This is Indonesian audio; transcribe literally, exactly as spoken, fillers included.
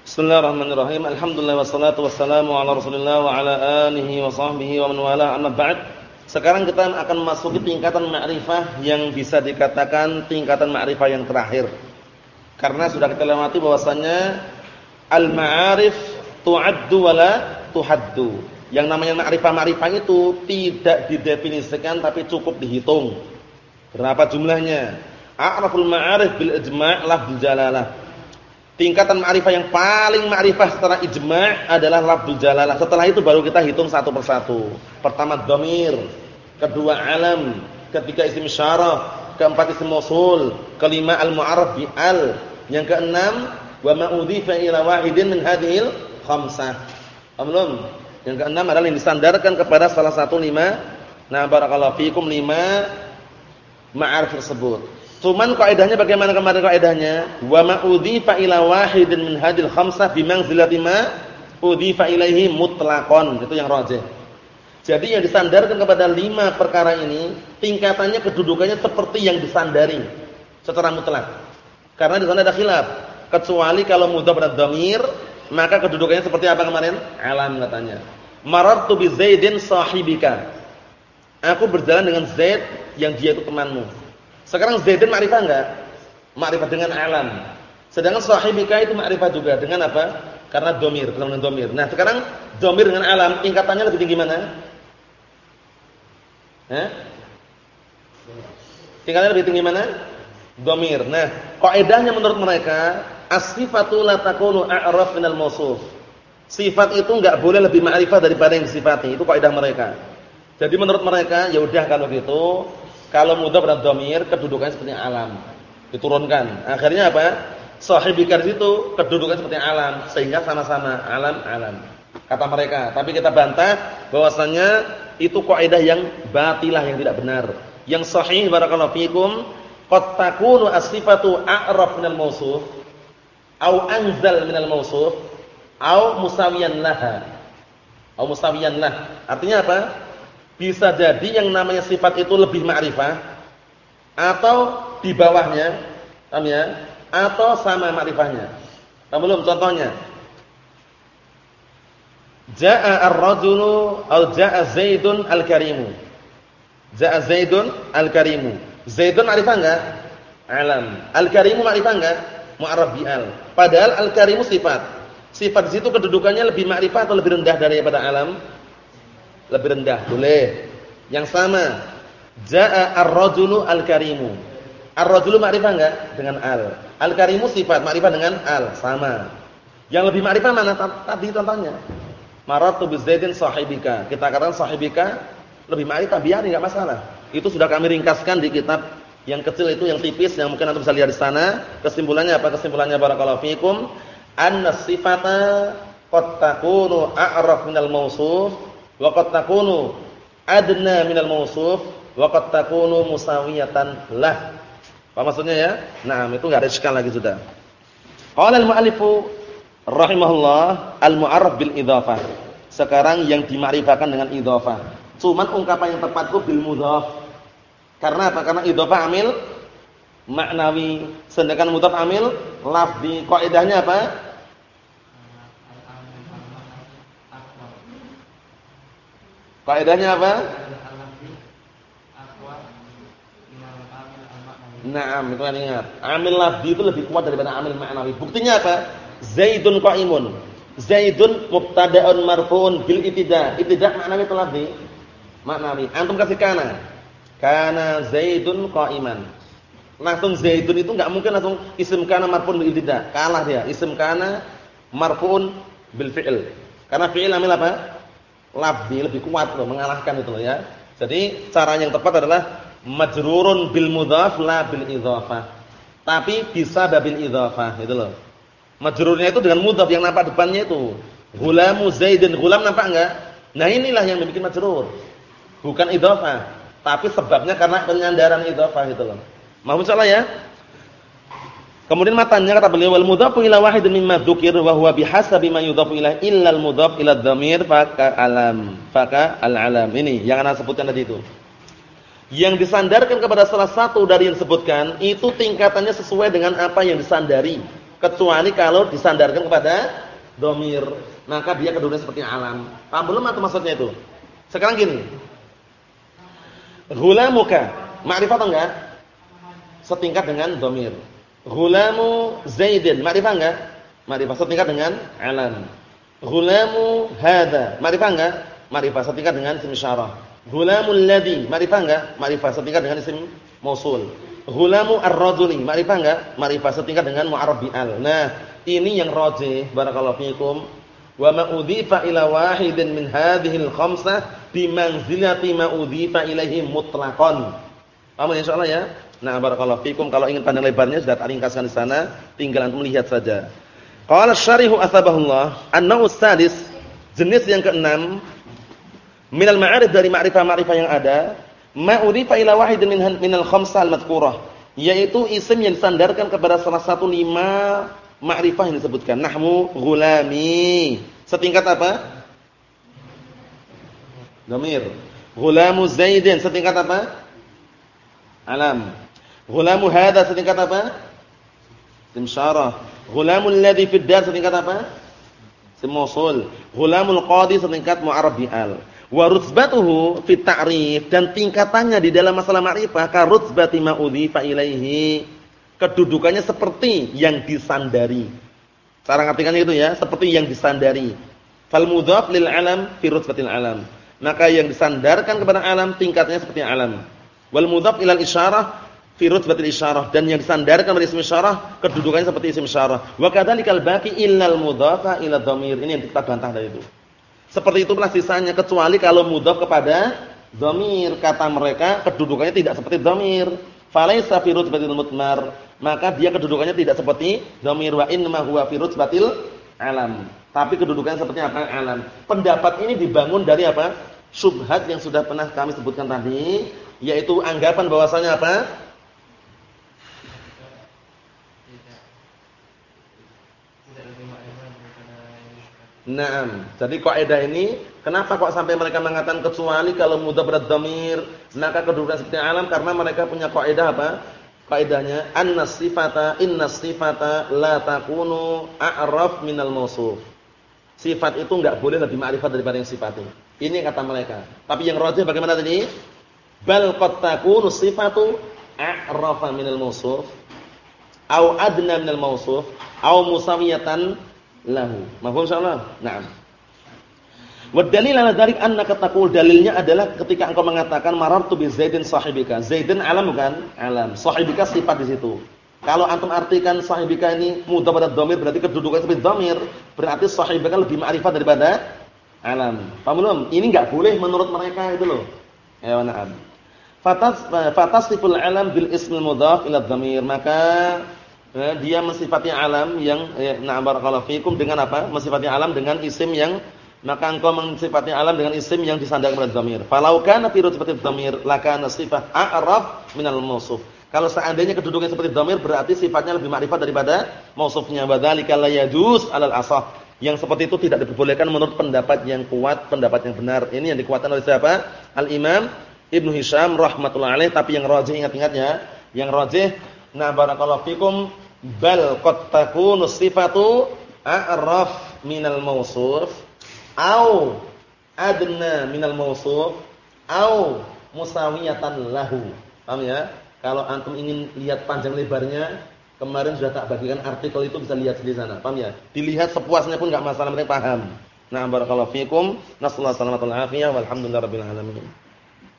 Bismillahirrahmanirrahim. Alhamdulillah wassalatu wassalamu ala Rasulillah wa ala alihi wa sahbihi wa man wala, amma ba'd. Sekarang kita akan masuki tingkatan ma'rifah yang bisa dikatakan tingkatan ma'rifah yang terakhir. Karena sudah kita lewati bahwasannya al-ma'arif tu'addu wa la tuhaddu. Yang namanya ma'rifah-ma'rifah itu tidak didefinisikan tapi cukup dihitung. Berapa jumlahnya? A'raful ma'arif bil ijma' lafdzul jalalah. Tingkatan ma'rifah yang paling ma'rifah secara ijma' adalah lafdzul jalalah. Setelah itu baru kita hitung satu persatu. Pertama dhamir, kedua alam, ketiga isim isyarah, keempat isim mausul, kelima al-mu'arraf bi al, yang keenam wa ma udhifa ila wahidin min hadhil khamsah. Belum. Yang keenam adalah yang disandarkan kepada salah satu lima. Nah, barakallahu fikum lima ma'arif tersebut. Cuman kaidahnya bagaimana kemarin kaidahnya? Wa ma udhifa ila wahidin min hadhil khamsah bi manzilati ma udhifa ilaihi mutlaqan. Itu yang rajih. Jadi yang disandarkan kepada lima perkara ini tingkatannya kedudukannya seperti yang disandari secara mutlak. Karena di sana ada khilaf. Kecuali kalau mudhaf pada dhamir, maka kedudukannya seperti apa kemarin? Alam katanya. Marartu bi Zaidin sahibika. Aku berjalan dengan Zaid yang dia itu temanmu. Sekarang Zaidin ma'rifah enggak? Ma'rifah dengan alam. Sedangkan sahibika itu ma'rifah juga dengan apa? Karena dhamir, dengan dhamir. Nah, sekarang dhamir dengan alam tingkatannya lebih tinggi mana? Hah? Tingkatannya lebih tinggi mana? Dhamir. Nah, kaidahnya menurut mereka, as-sifatu la takunu a'raf minal mausuf. Sifat itu enggak boleh lebih ma'rifah daripada yang disifati. Itu kaidah mereka. Jadi menurut mereka, ya udah kalau gitu, kalau mudhaf dan dhamir kedudukannya seperti alam, diturunkan. Akhirnya apa? Sahibika itu kedudukannya seperti alam, sehingga sama-sama alam-alam. Kata mereka. Tapi kita bantah bahwasanya itu kaidah yang batilah, yang tidak benar. Yang sahih barakallahu fikum, qad takunu as-sifatu a'raf minal mausuf, au anzal minal mausuf, au musawiyan laha. Au musawiyan lah. Artinya apa? Bisa jadi yang namanya sifat itu lebih ma'rifah atau di bawahnya, paham ya? Atau sama ma'rifahnya. Paham belum? Contohnya, Ja'a ar-rajulu atau ja'a Zaidun al-karimu. Ja'a Zaidun al-karimu. Zaidun ma'rifah enggak? Alam. Al-karimu ma'rifah enggak? Mu'arraf bi al. Padahal al-karimu sifat. Sifat di situ kedudukannya lebih ma'rifah atau lebih rendah daripada alam? Lebih rendah, boleh. Yang sama, Ja'a ar-rajulu al-karimu. Ar-rajulu ma'rifah enggak? Dengan al. Al-karimu sifat, ma'rifah dengan al, sama. Yang lebih ma'rifah mana? Tadi contohnya. Marartu bi Zaidin sahibika. Kita katakan sahibika lebih ma'rifah, biar enggak masalah. Itu sudah kami ringkaskan di kitab yang kecil itu, yang tipis, yang mungkin antum bisa lihat di sana. Kesimpulannya apa? Kesimpulannya barakallahu fikum, anna sifata qad takunu a'raf minal mausuf wa qad takunu adna minal mausuf wa qad takunu musawiyatan lah. Apa maksudnya ya? Nah, itu enggak ada iskal lagi sudah. Qala al-mu'allifu rahimahullah al-mu'arraf bil idhafah. Sekarang yang dimakrifahkan dengan idhafah. Cuman ungkapan yang tepat itu bil mudhaf. Karena apa? Karena idhafah amil maknawi, sedangkan mudhaf amil lafzi. Kaidahnya apa? Kaidahnya apa? Naam, itu kan ingat. Amil lafzi itu lebih kuat daripada amil ma'nawi. Buktinya apa? Zaidun qa'imun. Zaidun mubtada'un marfu'un bil ibtida'. Ibtida' maknawi atau lafzi? Maknawi. Antum kasih kana. Kana Zaidun qa'iman. Langsung Zaidun itu enggak mungkin langsung isim kana marfu'un bil ibtida'. Kalah dia. Isim kana marfu'un bil fi'il. Karena fi'il amil apa? Lafzi lebih kuat loh, mengalahkan itu loh ya. Jadi cara yang tepat adalah majrurun bil mudhaf la bil idhafah. Tapi bisa babil idhafah gitu loh. Majrurnya itu dengan mudhaf yang nampak depannya itu. Ghulamu Zaidin, ghulam nampak enggak? Nah, inilah yang dibikin majrur. Bukan idhafah, tapi sebabnya karena penyandaran idhafah gitu loh. Mohon salah ya. Kemudian matanya kata beliau wal mudhafu ila wahidin mimma dzukir wa huwa bihasabi ma yudhafu ila illa al mudhaf ila dhamir faka alam faka al alam. Ini yang ana sebutkan tadi itu. Yang disandarkan kepada salah satu dari yang disebutkan itu tingkatannya sesuai dengan apa yang disandari. kecuali kalau disandarkan kepada dhamir, maka dia kedudukannya seperti alam. Paham belum atau maksudnya itu? Sekarang gini. Ghulamuka, ma'rifah atau enggak? Setingkat dengan dhamir. Ghulamu Zaidin, ma'rifah enggak? Ma'rifah setingkat dengan alam. Ghulamu hadza, ma'rifah enggak? Ma'rifah setingkat dengan isim isyarah. Ghulamul ladzi, ma'rifah enggak? Ma'rifah setingkat dengan isim mausul. Ghulamu ar-rajuli, ma'rifah enggak? Ma'rifah setingkat dengan mu'arrab bi'al. Nah, ini yang rajih, barakallahu fikum. Wa ma udhifa ila wahidin min hadhil khamsah bimanzilati ma udhifa ilaihi mutlaqan. Paham insyaallah ya? Nah, barakallahu fikum, kalau ingin panjang lebarnya sudah tak ringkaskan di sana, tinggal antum lihat saja. Qala syarihu asbahullah, an-naw' sadis, jenis yang keenam minal ma'arif dari ma'rifah-ma'rifah yang ada, ma udhifa ila wahidin min minal khamsah al-madhkurah, yaitu isim yang disandarkan kepada salah satu lima ma'rifah yang disebutkan. Nahmu ghulami, setingkat apa? Dhamir. Ghulamu Zaidin, setingkat apa? Alam. Ghulamu hadza, setingkat apa? Isim syarah. Ghulamul ladzi fid dar, setingkat apa? Isim mausul. Ghulamul qadi, setingkat mu'arrab bi'al. Wa rutsbatuhu fit ta'rif, dan tingkatannya di dalam masalah ma'rifah ka rutsbati ma udhifa ilaihi, kedudukannya seperti yang disandari. Cara ngartikannya itu ya, seperti yang disandari. Fal mudhaf lil alam fi rutsbatil alam, maka yang disandarkan kepada alam tingkatnya seperti alam. Wal mudhaf ilal isyarah fi rutsbatil isyarah, dan yang disandarkan pada isim isyarah kedudukannya seperti isim isyarah. Wa kadzalikal baqi illal mudhafa ila dhamir, ini yang kita bantah dari itu. Seperti itu pula sisanya, kecuali kalau mudhaf kepada dhamir, kata mereka kedudukannya tidak seperti dhamir. Falaisa fi rutbatil mutmar, maka dia kedudukannya tidak seperti dhamir, wa inma huwa fi rutbatil alam, tapi kedudukannya seperti apa? Alam. Pendapat ini dibangun dari apa? Syubhat yang sudah pernah kami sebutkan tadi, yaitu anggapan bahwasanya apa? Naam. Jadi kaidah ini, kenapa kok sampai mereka mengatakan kecuali kalau mudhaf pada dhamir, maka kedudukan seperti alam, karena mereka punya kaidah apa? Kaidahnya annas sifata innas sifata la takunu a'raf minal mausuf. Sifat itu enggak boleh lebih ma'rifat daripada yang sifatnya. Ini kata mereka. Tapi yang rajih bagaimana tadi? Bal qad takunu sifatu a'rafa minal mausuf, au adna minal mausuf, au musawiyatan lahu. Mafhum insyaallah? Naam. Wa dalil ala dzalik annaka taqul, dalilnya adalah ketika engkau mengatakan marartu bi Zaidin sahibika. Zaidin alam bukan? Alam. Sahibika sifat di situ. Kalau antum artikan sahibika ini mudhaf pada dhamir, berarti kedudukannya seperti dhamir, berarti sahibika lebih ma'rifat daripada alam. Paham belum? Ini enggak boleh menurut mereka itu loh. Ya na'am. Fatas fatasiful alam bil ismil mudhaf ila dhamir, maka eh, dia mensifati alam yang eh, na'am barakallahu fikum dengan apa? Mensifati alam dengan isim yang, maka engkau mensifati alam dengan isim yang disandarkan pada dhamir. Falau kana fi rutbatil dhamir lakana sifat a'raf minal mausuf. Kalau seandainya kedudukannya seperti dhamir, berarti sifatnya lebih ma'rifat daripada mausufnya. Wadzalika la yajuz 'alal asah. Yang seperti itu tidak diperbolehkan menurut pendapat yang kuat, pendapat yang benar. Ini yang dikuatkan oleh siapa? Al-Imam Ibnu Hisham rahmatullah alaih. Tapi yang rajih, ingat-ingat ya, yang rajih, na barakallahu fikum, bal qad takunu sifatu a'raf minal mausuf au adna minal mausuf au musawiyatan lahu. Paham ya? Kalau antum ingin lihat panjang lebarnya, kemarin sudah tak bagikan artikel itu, bisa lihat di sana. Paham ya? Dilihat sepuasnya pun enggak masalah, penting paham. Nah, barakallahu fikum. Nasallahu alaihi wasallam, walhamdulillahirabbil alamin.